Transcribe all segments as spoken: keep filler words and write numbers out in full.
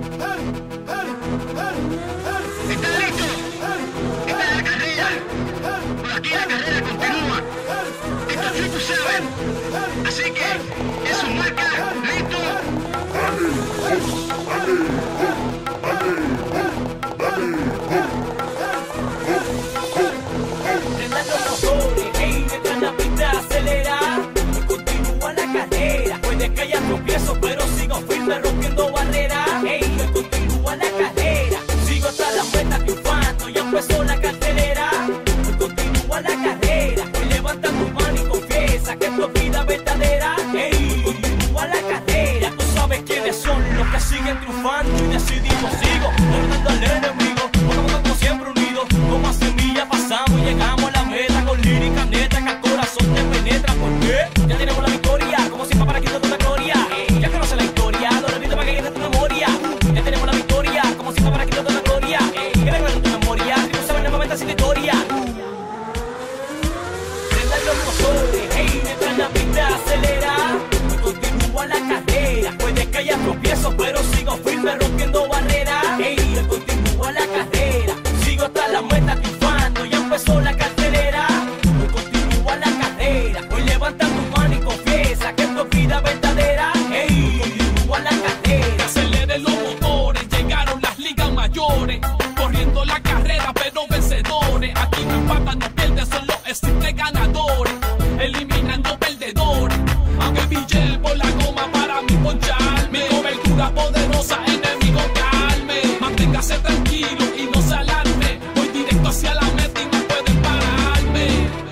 ¿Están listos? Esta es la carrera. Por aquí la carrera continúa. Esto es Triple Seven. Así que, en su marca, listo. Prendan los motores, hey, detrás la pista acelera. Continúa la carrera. Puede que haya tropiezos, pero sigo firme rompiendo barreras. Hey, continúa la carrera. Sigo hasta la meta triunfando. Ya empezó la cartelera. Continúa la carrera. Hoy levanta tu mano y confiesa que esto es vida verdadera. Hey, continúa la carrera. Tú sabes quiénes son los que siguen triunfando y decidimos sigo derrotando al enemigo. Como, como siempre unidos, como a semilla pasamos y llegamos a la meta con lírica neta que al corazón te penetra. ¿Por qué? Ya tenemos la victoria, como si para quitarte la gloria. Hey, ya conoces la historia, lo repito para que quede en tu memoria. Ya tenemos la victoria, como si para quitarte la gloria. Hey, que venga en tu memoria, tú sabes no me metas sin historia. Prendan los motores, hey, detrás la pista acelera. Continúa la carrera, puede que haya tropiezos, pero sigo firme rompiendo barreras. Hey, continúa la carrera, sigo hasta la meta triunfando, ya empezó la cartelera. Hoy continúa la carrera, hoy levanta tu mano y confiesa que esto es vida verdadera. Hey, continúa la carrera. Aceleren los motores, llegaron las ligas mayores, corriendo la carrera pero vencedores. Aquí no empatan, no pierden, solo existen ganadores, eliminando perdedores. Aunque pillé por la goma para mí poncharme, cobertura poderosa, enemigo calme. Manténgase tranquilo y no se alarme, voy directo hacia la meta y no pueden pararme.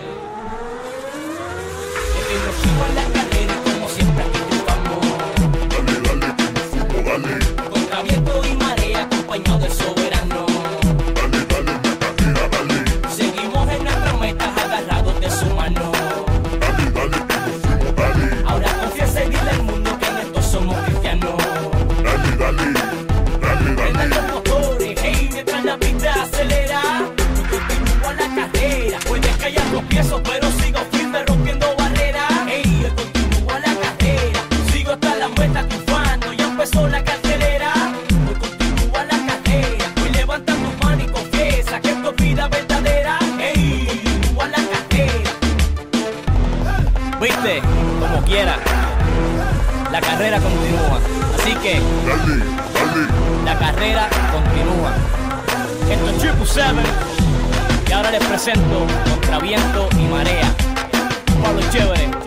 Sigo en la carrera y como siempre aquí triunfamos. Dale, dale, triunfo, dale. Contra viento y marea, acompañado del soberano. Dale, dale, la carrera, dale. Seguimos en nuestras metas agarrados de su mano. Dale, dale, triunfo, dale. Ahora confiesa y dile al mundo que en esto somos cristianos. Dale, dale, dale, Prendan dale. los motores, hey, mientras la pista acelera. Continúa la carrera, puede que haya tropiezos, pero sigo firme rompiendo barreras. Hey, continúa la carrera, sigo hasta la meta triunfando, ya empezó la cartelera. Hoy continúa la carrera, hoy levanta tu mano y confiesa que esto es vida verdadera. Hey, continúa la carrera. Viste, como quiera, la carrera continúa, así que Dale, dale. la carrera continúa. Esto es Triple Seven y ahora les presento Contra Viento y Marea. Pablo Chévere.